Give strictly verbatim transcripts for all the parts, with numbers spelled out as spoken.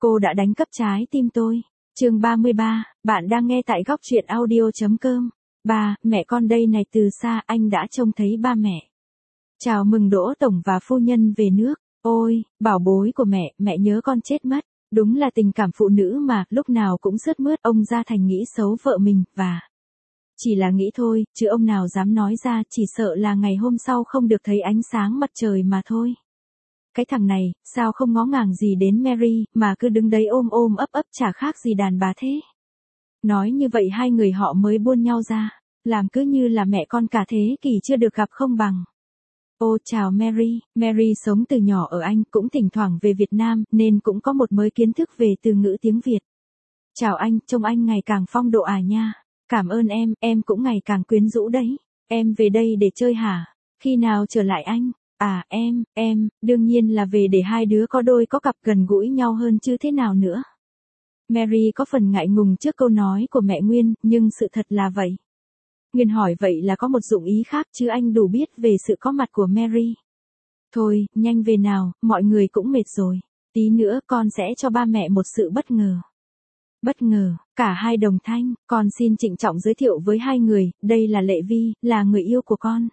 Cô đã đánh cắp trái tim tôi. Chương ba mươi ba, bạn đang nghe tại góc truyện audio chấm com. Ba, mẹ con đây này, từ xa anh đã trông thấy ba mẹ. Chào mừng Đỗ Tổng và phu nhân về nước. Ôi, bảo bối của mẹ, mẹ nhớ con chết mất. Đúng là tình cảm phụ nữ mà, lúc nào cũng sướt mướt. Ông Gia Thành nghĩ xấu vợ mình, và chỉ là nghĩ thôi, chứ ông nào dám nói ra, chỉ sợ là ngày hôm sau không được thấy ánh sáng mặt trời mà thôi. Cái thằng này, sao không ngó ngàng gì đến Mary, mà cứ đứng đấy ôm ôm ấp ấp chả khác gì đàn bà thế. Nói như vậy hai người họ mới buôn nhau ra, làm cứ như là mẹ con cả thế kỷ chưa được gặp không bằng. Ô chào Mary, Mary sống từ nhỏ ở Anh, cũng thỉnh thoảng về Việt Nam, nên cũng có một mới kiến thức về từ ngữ tiếng Việt. Chào anh, trông anh ngày càng phong độ à nha. Cảm ơn em, em cũng ngày càng quyến rũ đấy. Em về đây để chơi hả? Khi nào trở lại anh? À em, em, đương nhiên là về để hai đứa có đôi có cặp gần gũi nhau hơn chứ thế nào nữa. Mary có phần ngại ngùng trước câu nói của mẹ Nguyên, nhưng sự thật là vậy. Nguyên hỏi vậy là có một dụng ý khác chứ anh đủ biết về sự có mặt của Mary. Thôi, nhanh về nào, mọi người cũng mệt rồi. Tí nữa con sẽ cho ba mẹ một sự bất ngờ. Bất ngờ, cả hai đồng thanh, con xin trịnh trọng giới thiệu với hai người, đây là Lệ Vi, là người yêu của con.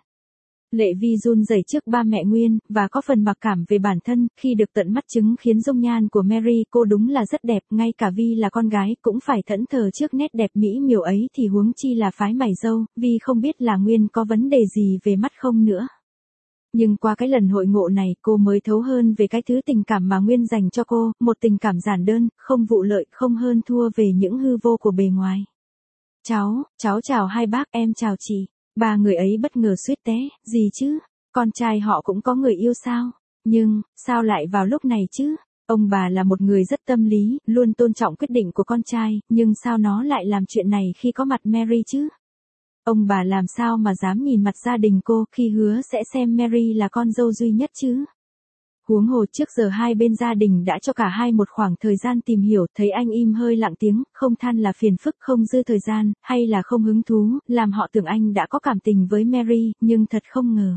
Lệ Vi run rẩy trước ba mẹ Nguyên, và có phần mặc cảm về bản thân, khi được tận mắt chứng khiến dung nhan của Mary cô đúng là rất đẹp, ngay cả Vi là con gái cũng phải thẫn thờ trước nét đẹp mỹ miều ấy thì huống chi là phái mày râu, Vi không biết là Nguyên có vấn đề gì về mắt không nữa. Nhưng qua cái lần hội ngộ này cô mới thấu hơn về cái thứ tình cảm mà Nguyên dành cho cô, một tình cảm giản đơn, không vụ lợi, không hơn thua về những hư vô của bề ngoài. Cháu, cháu chào hai bác, em chào chị. Ba người ấy bất ngờ suýt té, gì chứ? Con trai họ cũng có người yêu sao? Nhưng, sao lại vào lúc này chứ? Ông bà là một người rất tâm lý, luôn tôn trọng quyết định của con trai, nhưng sao nó lại làm chuyện này khi có mặt Mary chứ? Ông bà làm sao mà dám nhìn mặt gia đình cô khi hứa sẽ xem Mary là con dâu duy nhất chứ? Huống hồ trước giờ hai bên gia đình đã cho cả hai một khoảng thời gian tìm hiểu, thấy anh im hơi lặng tiếng, không than là phiền phức, không dư thời gian, hay là không hứng thú, làm họ tưởng anh đã có cảm tình với Mary, nhưng thật không ngờ.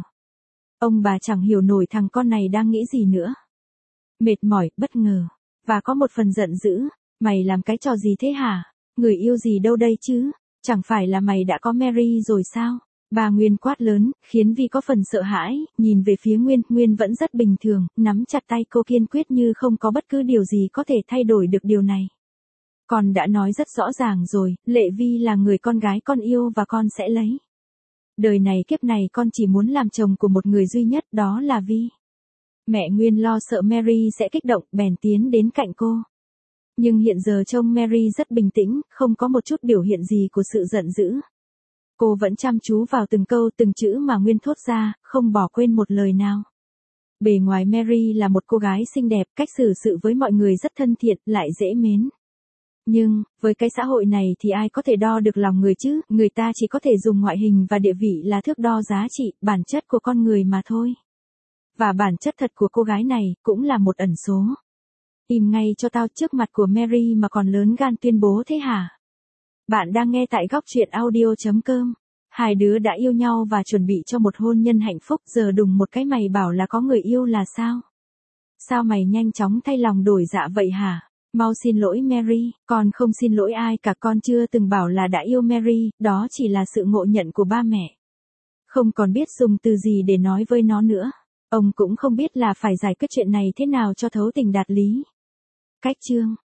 Ông bà chẳng hiểu nổi thằng con này đang nghĩ gì nữa. Mệt mỏi, bất ngờ, và có một phần giận dữ, mày làm cái trò gì thế hả? Người yêu gì đâu đây chứ? Chẳng phải là mày đã có Mary rồi sao? Bà Nguyên quát lớn, khiến Vi có phần sợ hãi, nhìn về phía Nguyên, Nguyên vẫn rất bình thường, nắm chặt tay cô kiên quyết như không có bất cứ điều gì có thể thay đổi được điều này. Con đã nói rất rõ ràng rồi, Lệ Vi là người con gái con yêu và con sẽ lấy. Đời này kiếp này con chỉ muốn làm chồng của một người duy nhất, đó là Vi. Mẹ Nguyên lo sợ Mary sẽ kích động, bèn tiến đến cạnh cô. Nhưng hiện giờ trông Mary rất bình tĩnh, không có một chút biểu hiện gì của sự giận dữ. Cô vẫn chăm chú vào từng câu từng chữ mà Nguyên thốt ra, không bỏ quên một lời nào. Bề ngoài Mary là một cô gái xinh đẹp, cách xử sự với mọi người rất thân thiện, lại dễ mến. Nhưng, với cái xã hội này thì ai có thể đo được lòng người chứ, người ta chỉ có thể dùng ngoại hình và địa vị là thước đo giá trị, bản chất của con người mà thôi. Và bản chất thật của cô gái này, cũng là một ẩn số. Im ngay cho tao, trước mặt của Mary mà còn lớn gan tuyên bố thế hả? Bạn đang nghe tại góc truyện audio chấm com. Hai đứa đã yêu nhau và chuẩn bị cho một hôn nhân hạnh phúc, giờ đùng một cái mày bảo là có người yêu là sao? Sao mày nhanh chóng thay lòng đổi dạ vậy hả? Mau xin lỗi Mary, con không xin lỗi ai cả, con chưa từng bảo là đã yêu Mary, đó chỉ là sự ngộ nhận của ba mẹ. Không còn biết dùng từ gì để nói với nó nữa. Ông cũng không biết là phải giải quyết chuyện này thế nào cho thấu tình đạt lý. Cách chương,